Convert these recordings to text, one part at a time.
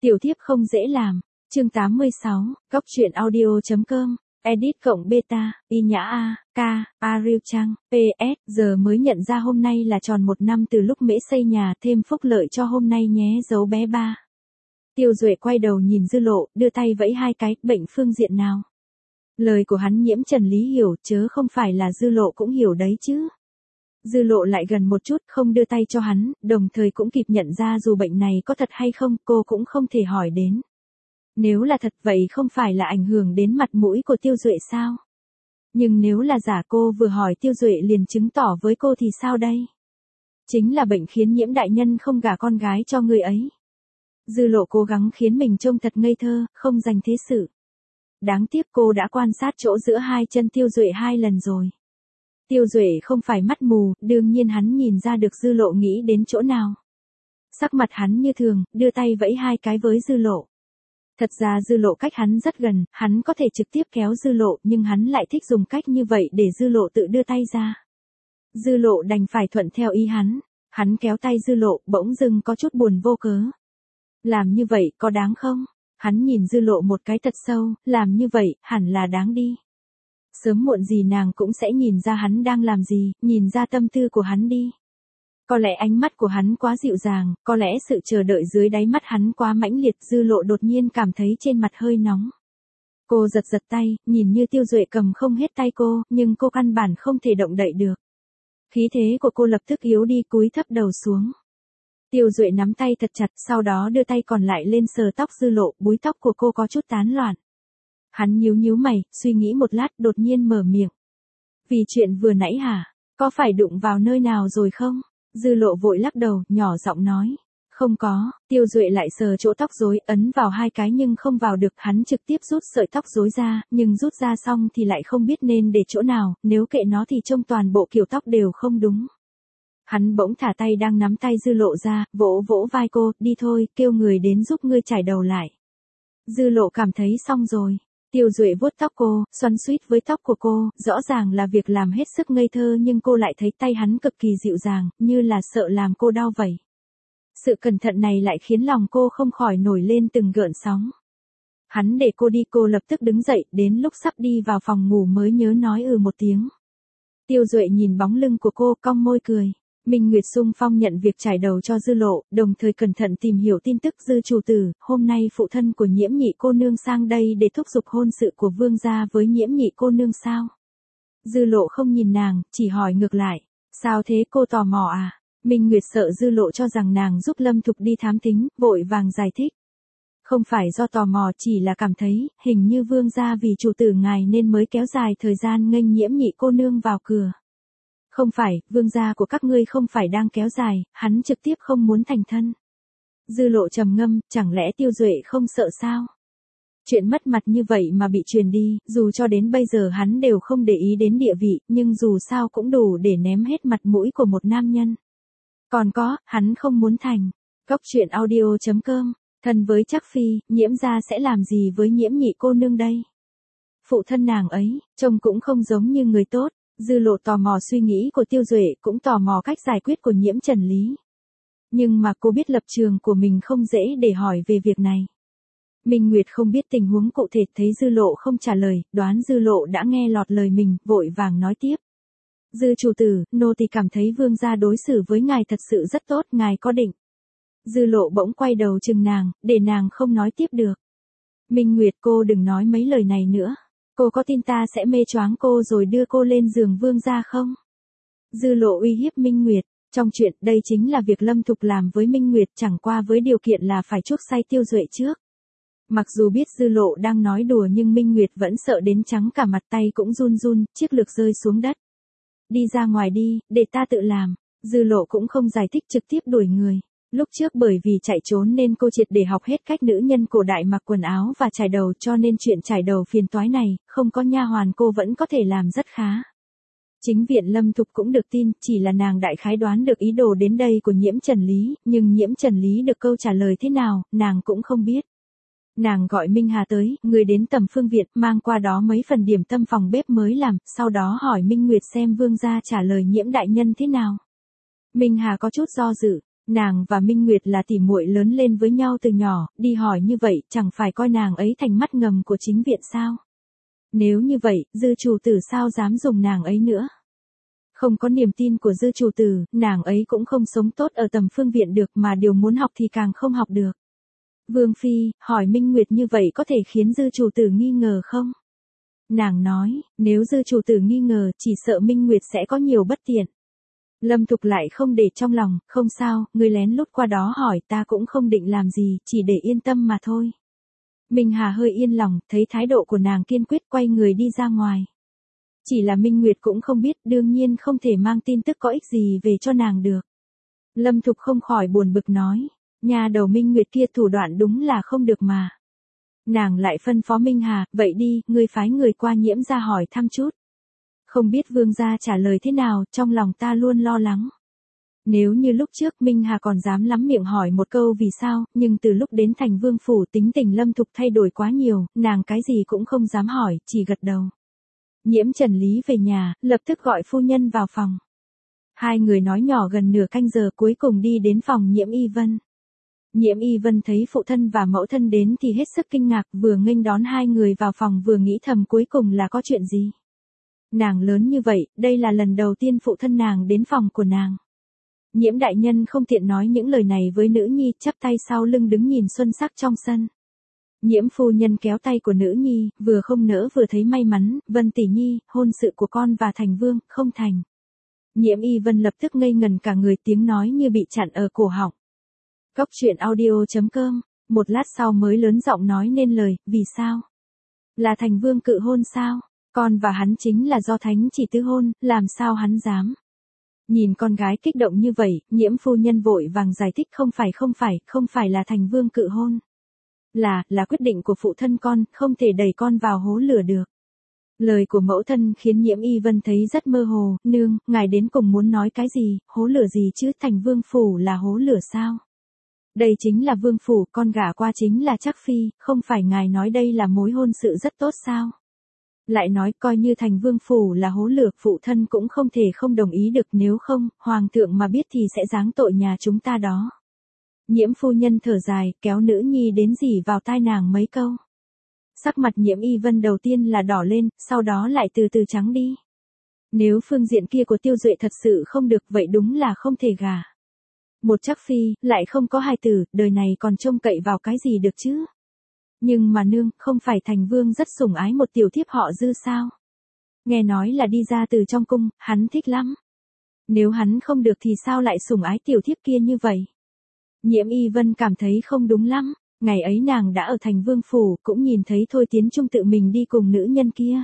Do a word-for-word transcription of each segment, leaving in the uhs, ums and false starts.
Tiểu thiếp không dễ làm. Chương tám mươi sáu, Góc truyện audio.com, edit cộng beta, y nhã a, k, Ariel Trang, pê ét, giờ mới nhận ra hôm nay là tròn một năm từ lúc mễ xây nhà, thêm phúc lợi cho hôm nay nhé dấu bé ba. Tiêu Duệ quay đầu nhìn Dư Lộ, đưa tay vẫy hai cái, bệnh phương diện nào. Lời của hắn Nhiễm Trần Lý hiểu, chớ không phải là Dư Lộ cũng hiểu đấy chứ. Dư Lộ lại gần một chút, không đưa tay cho hắn, đồng thời cũng kịp nhận ra dù bệnh này có thật hay không, cô cũng không thể hỏi đến. Nếu là thật vậy không phải là ảnh hưởng đến mặt mũi của Tiêu Duệ sao? Nhưng nếu là giả cô vừa hỏi Tiêu Duệ liền chứng tỏ với cô thì sao đây? Chính là bệnh khiến Nhiễm đại nhân không gả con gái cho người ấy. Dư Lộ cố gắng khiến mình trông thật ngây thơ, không dành thế sự. Đáng tiếc cô đã quan sát chỗ giữa hai chân Tiêu Duệ hai lần rồi. Tiêu Duệ không phải mắt mù, đương nhiên hắn nhìn ra được Dư Lộ nghĩ đến chỗ nào. Sắc mặt hắn như thường, đưa tay vẫy hai cái với Dư Lộ. Thật ra Dư Lộ cách hắn rất gần, hắn có thể trực tiếp kéo Dư Lộ nhưng hắn lại thích dùng cách như vậy để Dư Lộ tự đưa tay ra. Dư Lộ đành phải thuận theo ý hắn. Hắn kéo tay Dư Lộ, bỗng dưng có chút buồn vô cớ. Làm như vậy có đáng không? Hắn nhìn Dư Lộ một cái thật sâu, làm như vậy hẳn là đáng đi. Sớm muộn gì nàng cũng sẽ nhìn ra hắn đang làm gì, nhìn ra tâm tư của hắn đi. Có lẽ ánh mắt của hắn quá dịu dàng, có lẽ sự chờ đợi dưới đáy mắt hắn quá mãnh liệt. Dư Lộ đột nhiên cảm thấy trên mặt hơi nóng. Cô giật giật tay, nhìn như Tiêu Duệ cầm không hết tay cô, nhưng cô căn bản không thể động đậy được. Khí thế của cô lập tức yếu đi, cúi thấp đầu xuống. Tiêu Duệ nắm tay thật chặt, sau đó đưa tay còn lại lên sờ tóc Dư Lộ, búi tóc của cô có chút tán loạn. Hắn nhíu nhíu mày, suy nghĩ một lát, đột nhiên mở miệng. Vì chuyện vừa nãy hả? Có phải đụng vào nơi nào rồi không? Dư Lộ vội lắc đầu, nhỏ giọng nói. Không có. Tiêu Duệ lại sờ chỗ tóc rối, ấn vào hai cái nhưng không vào được. Hắn trực tiếp rút sợi tóc rối ra, nhưng rút ra xong thì lại không biết nên để chỗ nào, nếu kệ nó thì trông toàn bộ kiểu tóc đều không đúng. Hắn bỗng thả tay đang nắm tay Dư Lộ ra, vỗ vỗ vai cô, đi thôi, kêu người đến giúp ngươi chải đầu lại. Dư Lộ cảm thấy xong rồi. Tiêu Duệ vuốt tóc cô, xoắn xuýt với tóc của cô, rõ ràng là việc làm hết sức ngây thơ nhưng cô lại thấy tay hắn cực kỳ dịu dàng, như là sợ làm cô đau vậy. Sự cẩn thận này lại khiến lòng cô không khỏi nổi lên từng gợn sóng. Hắn để cô đi, cô lập tức đứng dậy, đến lúc sắp đi vào phòng ngủ mới nhớ nói ừ một tiếng. Tiêu Duệ nhìn bóng lưng của cô, cong môi cười. Minh Nguyệt xung phong nhận việc trải đầu cho Dư Lộ, đồng thời cẩn thận tìm hiểu tin tức Dư chủ tử, hôm nay phụ thân của Nhiễm nhị cô nương sang đây để thúc giục hôn sự của vương gia với Nhiễm nhị cô nương sao? Dư Lộ không nhìn nàng, chỉ hỏi ngược lại, sao thế, cô tò mò à? Minh Nguyệt sợ Dư Lộ cho rằng nàng giúp Lâm Thục đi thám thính, vội vàng giải thích. Không phải do tò mò, chỉ là cảm thấy, hình như vương gia vì chủ tử ngài nên mới kéo dài thời gian nghênh Nhiễm nhị cô nương vào cửa. Không phải, vương gia của các ngươi không phải đang kéo dài, hắn trực tiếp không muốn thành thân. Dư Lộ trầm ngâm, chẳng lẽ Tiêu Duệ không sợ sao? Chuyện mất mặt như vậy mà bị truyền đi, dù cho đến bây giờ hắn đều không để ý đến địa vị, nhưng dù sao cũng đủ để ném hết mặt mũi của một nam nhân. Còn có, hắn không muốn thành. Góc truyện audio.com, thân với Trác Phi, Nhiễm gia sẽ làm gì với Nhiễm nhị cô nương đây? Phụ thân nàng ấy, trông cũng không giống như người tốt. Dư Lộ tò mò suy nghĩ của Tiêu Duệ, cũng tò mò cách giải quyết của Nhiễm Trần Lý. Nhưng mà cô biết lập trường của mình không dễ để hỏi về việc này. Minh Nguyệt không biết tình huống cụ thể, thấy Dư Lộ không trả lời, đoán Dư Lộ đã nghe lọt lời mình, vội vàng nói tiếp. Dư chủ tử, nô tỳ cảm thấy vương gia đối xử với ngài thật sự rất tốt, ngài có định. Dư Lộ bỗng quay đầu chừng nàng, để nàng không nói tiếp được. Minh Nguyệt, cô đừng nói mấy lời này nữa. Cô có tin ta sẽ mê choáng cô rồi đưa cô lên giường vương gia không? Dư Lộ uy hiếp Minh Nguyệt. Trong chuyện, đây chính là việc Lâm Thục làm với Minh Nguyệt, chẳng qua với điều kiện là phải chuốc say Tiêu Duệ trước. Mặc dù biết Dư Lộ đang nói đùa nhưng Minh Nguyệt vẫn sợ đến trắng cả mặt, tay cũng run run, chiếc lược rơi xuống đất. Đi ra ngoài đi, để ta tự làm. Dư Lộ cũng không giải thích, trực tiếp đuổi người. Lúc trước bởi vì chạy trốn nên cô triệt để học hết cách nữ nhân cổ đại mặc quần áo và trải đầu, cho nên chuyện trải đầu phiền toái này, không có nha hoàn cô vẫn có thể làm rất khá. Chính viện Lâm Thục cũng được tin, chỉ là nàng đại khái đoán được ý đồ đến đây của Nhiễm Trần Lý, nhưng Nhiễm Trần Lý được câu trả lời thế nào, nàng cũng không biết. Nàng gọi Minh Hà tới, người đến Tầm Phương Viện, mang qua đó mấy phần điểm tâm phòng bếp mới làm, sau đó hỏi Minh Nguyệt xem vương gia trả lời Nhiễm đại nhân thế nào. Minh Hà có chút do dự. Nàng và Minh Nguyệt là tỉ muội lớn lên với nhau từ nhỏ, đi hỏi như vậy chẳng phải coi nàng ấy thành mắt ngầm của chính viện sao? Nếu như vậy, dư chủ tử sao dám dùng nàng ấy nữa? Không có niềm tin của dư chủ tử, nàng ấy cũng không sống tốt ở tầm phương viện được mà điều muốn học thì càng không học được. Vương Phi, hỏi Minh Nguyệt như vậy có thể khiến dư chủ tử nghi ngờ không? Nàng nói, nếu dư chủ tử nghi ngờ chỉ sợ Minh Nguyệt sẽ có nhiều bất tiện. Lâm Thục lại không để trong lòng, không sao, người lén lút qua đó hỏi ta cũng không định làm gì, chỉ để yên tâm mà thôi. Minh Hà hơi yên lòng, thấy thái độ của nàng kiên quyết quay người đi ra ngoài. Chỉ là Minh Nguyệt cũng không biết, đương nhiên không thể mang tin tức có ích gì về cho nàng được. Lâm Thục không khỏi buồn bực nói, nhà đầu Minh Nguyệt kia thủ đoạn đúng là không được mà. Nàng lại phân phó Minh Hà, vậy đi, ngươi phái người qua Nhiễm gia hỏi thăm chút. Không biết vương gia trả lời thế nào, trong lòng ta luôn lo lắng. Nếu như lúc trước Minh Hà còn dám lắm miệng hỏi một câu vì sao, nhưng từ lúc đến thành vương phủ tính tình Lâm Thục thay đổi quá nhiều, nàng cái gì cũng không dám hỏi, chỉ gật đầu. Nhiễm Trần Lý về nhà, lập tức gọi phu nhân vào phòng. Hai người nói nhỏ gần nửa canh giờ cuối cùng đi đến phòng Nhiễm Y Vân. Nhiễm Y Vân thấy phụ thân và mẫu thân đến thì hết sức kinh ngạc, vừa nghênh đón hai người vào phòng vừa nghĩ thầm cuối cùng là có chuyện gì. Nàng lớn như vậy, đây là lần đầu tiên phụ thân nàng đến phòng của nàng. Nhiễm đại nhân không tiện nói những lời này với nữ nhi, chắp tay sau lưng đứng nhìn xuân sắc trong sân. Nhiễm phu nhân kéo tay của nữ nhi, vừa không nỡ vừa thấy may mắn, Vân tỷ nhi, hôn sự của con và thành vương, không thành. Nhiễm Y Vân lập tức ngây ngần cả người, tiếng nói như bị chặn ở cổ họng. Cốc truyện audio chấm com, một lát sau mới lớn giọng nói nên lời, vì sao? Là thành vương cự hôn sao? Con và hắn chính là do thánh chỉ tứ hôn, làm sao hắn dám? Nhìn con gái kích động như vậy, Nhiễm phu nhân vội vàng giải thích không phải không phải, không phải là thành vương cự hôn. Là, là quyết định của phụ thân con, không thể đẩy con vào hố lửa được. Lời của mẫu thân khiến Nhiễm Y Vân thấy rất mơ hồ, nương, ngài đến cùng muốn nói cái gì, hố lửa gì chứ, thành vương phủ là hố lửa sao? Đây chính là vương phủ, con gả qua chính là Trác Phi, không phải ngài nói đây là mối hôn sự rất tốt sao? Lại nói coi như thành vương phủ là hố lửa, phụ thân cũng không thể không đồng ý được, nếu không, hoàng thượng mà biết thì sẽ giáng tội nhà chúng ta đó. Nhiễm phu nhân thở dài, kéo nữ nhi đến rỉ vào tai nàng mấy câu. Sắc mặt Nhiễm Y Vân đầu tiên là đỏ lên, sau đó lại từ từ trắng đi. Nếu phương diện kia của Tiêu Duệ thật sự không được, vậy đúng là không thể gả. Một Trác Phi, lại không có hài tử, đời này còn trông cậy vào cái gì được chứ? Nhưng mà nương, không phải thành vương rất sủng ái một tiểu thiếp họ Dư sao? Nghe nói là đi ra từ trong cung, hắn thích lắm. Nếu hắn không được thì sao lại sủng ái tiểu thiếp kia như vậy? Nhiễm Y Vân cảm thấy không đúng lắm, ngày ấy nàng đã ở thành vương phủ, cũng nhìn thấy Thôi Tiến Trung tự mình đi cùng nữ nhân kia.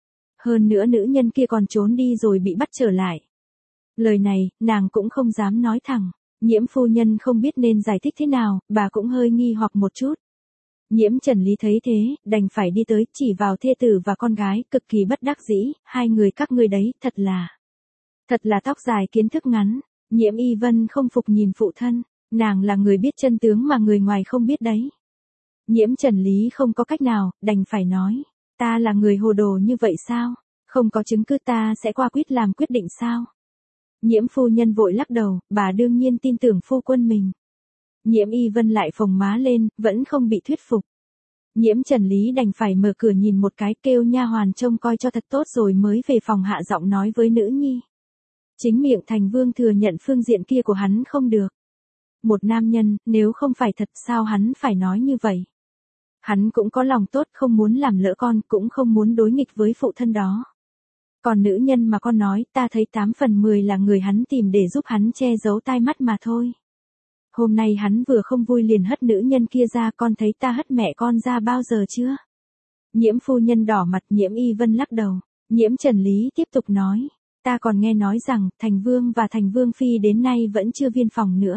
Hơn nữa nữ nhân kia còn trốn đi rồi bị bắt trở lại. Lời này, nàng cũng không dám nói thẳng, Nhiễm phu nhân không biết nên giải thích thế nào, bà cũng hơi nghi hoặc một chút. Nhiễm Trần Lý thấy thế, đành phải đi tới, chỉ vào thê tử và con gái, cực kỳ bất đắc dĩ, hai người các ngươi đấy, thật là, thật là tóc dài kiến thức ngắn. Nhiễm Y Vân không phục nhìn phụ thân, nàng là người biết chân tướng mà người ngoài không biết đấy. Nhiễm Trần Lý không có cách nào, đành phải nói, ta là người hồ đồ như vậy sao? Không có chứng cứ ta sẽ qua quyết làm quyết định sao? Nhiễm phu nhân vội lắc đầu, bà đương nhiên tin tưởng phu quân mình. Nhiễm Y Vân lại phồng má lên, vẫn không bị thuyết phục. Nhiễm Trần Lý đành phải mở cửa nhìn một cái, kêu nha hoàn trông coi cho thật tốt rồi mới về phòng hạ giọng nói với nữ nhi. Chính miệng thành vương thừa nhận phương diện kia của hắn không được. Một nam nhân, nếu không phải thật sao hắn phải nói như vậy? Hắn cũng có lòng tốt, không muốn làm lỡ con, cũng không muốn đối nghịch với phụ thân đó. Còn nữ nhân mà con nói, ta thấy tám phần mười là người hắn tìm để giúp hắn che giấu tai mắt mà thôi. Hôm nay hắn vừa không vui liền hất nữ nhân kia ra, con thấy ta hất mẹ con ra bao giờ chưa? Nhiễm phu nhân đỏ mặt, Nhiễm Y Vân lắc đầu. Nhiễm Trần Lý tiếp tục nói, ta còn nghe nói rằng, thành vương và thành vương phi đến nay vẫn chưa viên phòng nữa.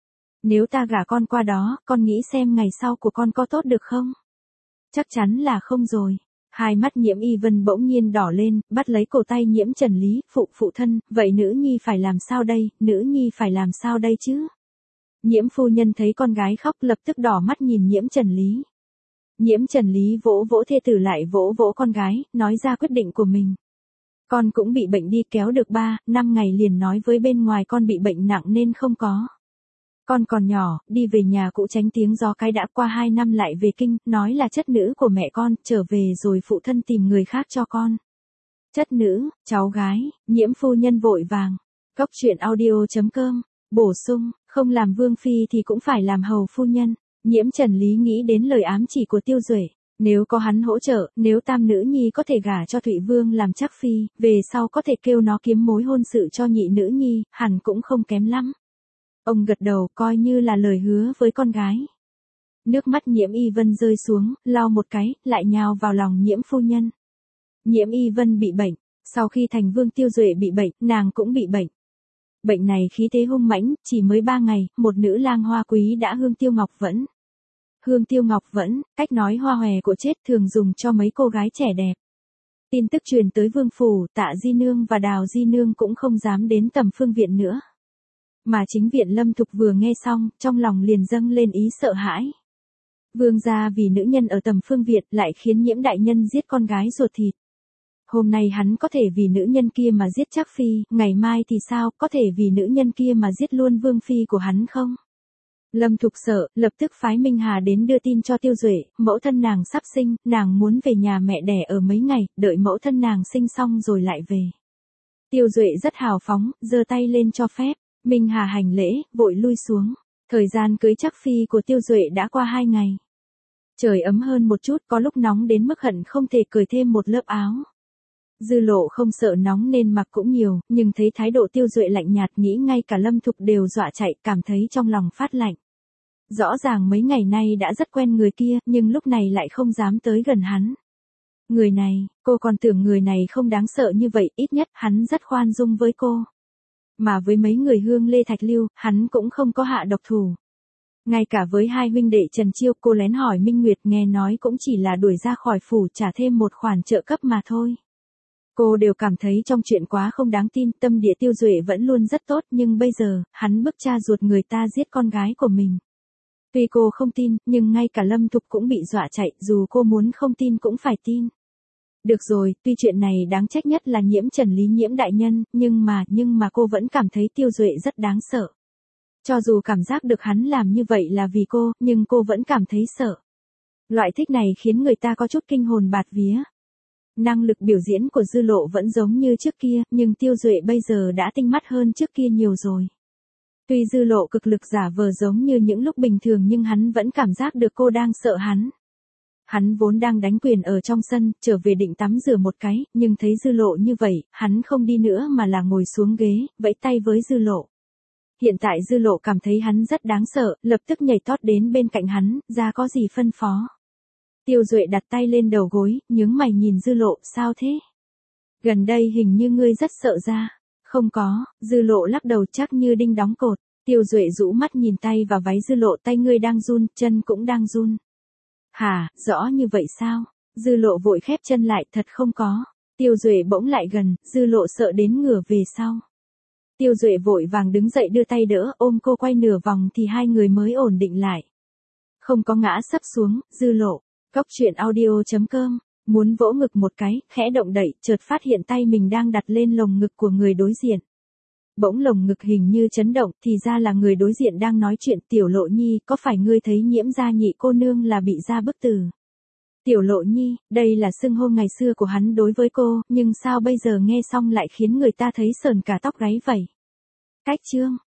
Nếu ta gả con qua đó, con nghĩ xem ngày sau của con có tốt được không? Chắc chắn là không rồi. Hai mắt Nhiễm Y Vân bỗng nhiên đỏ lên, bắt lấy cổ tay Nhiễm Trần Lý, phụ phụ thân, vậy nữ nhi phải làm sao đây, nữ nhi phải làm sao đây chứ? Nhiễm phu nhân thấy con gái khóc lập tức đỏ mắt nhìn Nhiễm Trần Lý. Nhiễm Trần Lý vỗ vỗ thê tử lại vỗ vỗ con gái, nói ra quyết định của mình. Con cũng bị bệnh đi, kéo được ba, năm ngày liền nói với bên ngoài con bị bệnh nặng nên không có. Con còn nhỏ, đi về nhà cũ tránh tiếng gió cái đã qua hai năm lại về kinh, nói là chất nữ của mẹ con, trở về rồi phụ thân tìm người khác cho con. Chất nữ, cháu gái, Nhiễm phu nhân vội vàng. Cốc truyện audio chấm com, bổ sung, không làm vương phi thì cũng phải làm hầu phu nhân. Nhiễm Trần Lý nghĩ đến lời ám chỉ của Tiêu Duệ. Nếu có hắn hỗ trợ, nếu tam nữ nhi có thể gả cho Thụy Vương làm chắc phi, về sau có thể kêu nó kiếm mối hôn sự cho nhị nữ nhi, hẳn cũng không kém lắm. Ông gật đầu coi như là lời hứa với con gái. Nước mắt Nhiễm Y Vân rơi xuống, lau một cái, lại nhào vào lòng Nhiễm phu nhân. Nhiễm Y Vân bị bệnh, sau khi thành vương Tiêu Duệ bị bệnh, nàng cũng bị bệnh. Bệnh này khí thế hung mãnh, chỉ mới ba ngày, một nữ lang hoa quý đã hương tiêu ngọc vẫn. Hương tiêu ngọc vẫn, cách nói hoa hòe của chết thường dùng cho mấy cô gái trẻ đẹp. Tin tức truyền tới vương phủ, Tạ Di Nương và Đào Di Nương cũng không dám đến Tầm Phương viện nữa. Mà chính viện Lâm Thục vừa nghe xong, trong lòng liền dâng lên ý sợ hãi. Vương gia vì nữ nhân ở Tầm Phương viện lại khiến Nhiễm đại nhân giết con gái ruột thịt. Hôm nay hắn có thể vì nữ nhân kia mà giết Trác phi, ngày mai thì sao, có thể vì nữ nhân kia mà giết luôn vương phi của hắn không? Lâm Thục sợ, lập tức phái Minh Hà đến đưa tin cho Tiêu Duệ, mẫu thân nàng sắp sinh, nàng muốn về nhà mẹ đẻ ở mấy ngày, đợi mẫu thân nàng sinh xong rồi lại về. Tiêu Duệ rất hào phóng, giơ tay lên cho phép, Minh Hà hành lễ, vội lui xuống. Thời gian cưới Trác phi của Tiêu Duệ đã qua hai ngày. Trời ấm hơn một chút, có lúc nóng đến mức hận không thể cởi thêm một lớp áo. Dư Lộ không sợ nóng nên mặc cũng nhiều, nhưng thấy thái độ Tiêu Duệ lạnh nhạt nghĩ ngay cả Lâm Thục đều dọa chạy, cảm thấy trong lòng phát lạnh. Rõ ràng mấy ngày nay đã rất quen người kia, nhưng lúc này lại không dám tới gần hắn. Người này, cô còn tưởng người này không đáng sợ như vậy, ít nhất hắn rất khoan dung với cô. Mà với mấy người Hương Lê Thạch Lưu, hắn cũng không có hạ độc thủ. Ngay cả với hai huynh đệ Trần Chiêu, cô lén hỏi Minh Nguyệt, nghe nói cũng chỉ là đuổi ra khỏi phủ trả thêm một khoản trợ cấp mà thôi. Cô đều cảm thấy trong chuyện quá không đáng tin, tâm địa Tiêu Duệ vẫn luôn rất tốt, nhưng bây giờ, hắn bức cha ruột người ta giết con gái của mình. Tuy cô không tin, nhưng ngay cả Lâm Thục cũng bị dọa chạy, dù cô muốn không tin cũng phải tin. Được rồi, tuy chuyện này đáng trách nhất là Nhiễm Trần Lý Nhiễm đại nhân, nhưng mà, nhưng mà cô vẫn cảm thấy Tiêu Duệ rất đáng sợ. Cho dù cảm giác được hắn làm như vậy là vì cô, nhưng cô vẫn cảm thấy sợ. Loại thích này khiến người ta có chút kinh hồn bạt vía. Năng lực biểu diễn của Dư Lộ vẫn giống như trước kia, nhưng Tiêu Duệ bây giờ đã tinh mắt hơn trước kia nhiều rồi. Tuy Dư Lộ cực lực giả vờ giống như những lúc bình thường nhưng hắn vẫn cảm giác được cô đang sợ hắn. Hắn vốn đang đánh quyền ở trong sân, trở về định tắm rửa một cái, nhưng thấy Dư Lộ như vậy, hắn không đi nữa mà là ngồi xuống ghế, vẫy tay với Dư Lộ. Hiện tại Dư Lộ cảm thấy hắn rất đáng sợ, lập tức nhảy tót đến bên cạnh hắn, ra có gì phân phó. Tiêu Duệ đặt tay lên đầu gối, nhướng mày nhìn Dư Lộ, sao thế? Gần đây hình như ngươi rất sợ ra. Không có, Dư Lộ lắc đầu chắc như đinh đóng cột. Tiêu Duệ rũ mắt nhìn tay và váy Dư Lộ, tay ngươi đang run, chân cũng đang run. Hả, rõ như vậy sao? Dư Lộ vội khép chân lại, thật không có. Tiêu Duệ bỗng lại gần, Dư Lộ sợ đến ngửa về sau. Tiêu Duệ vội vàng đứng dậy đưa tay đỡ, ôm cô quay nửa vòng thì hai người mới ổn định lại. Không có ngã sấp xuống, Dư Lộ. Cốc truyện audio chấm com, muốn vỗ ngực một cái, khẽ động đậy, chợt phát hiện tay mình đang đặt lên lồng ngực của người đối diện. Bỗng lồng ngực hình như chấn động, thì ra là người đối diện đang nói chuyện. Tiểu Lộ Nhi, có phải ngươi thấy Nhiễm gia nhị cô nương là bị ra bức tử? Tiểu Lộ Nhi, đây là xưng hô ngày xưa của hắn đối với cô, nhưng sao bây giờ nghe xong lại khiến người ta thấy sờn cả tóc gáy vậy? Cách chương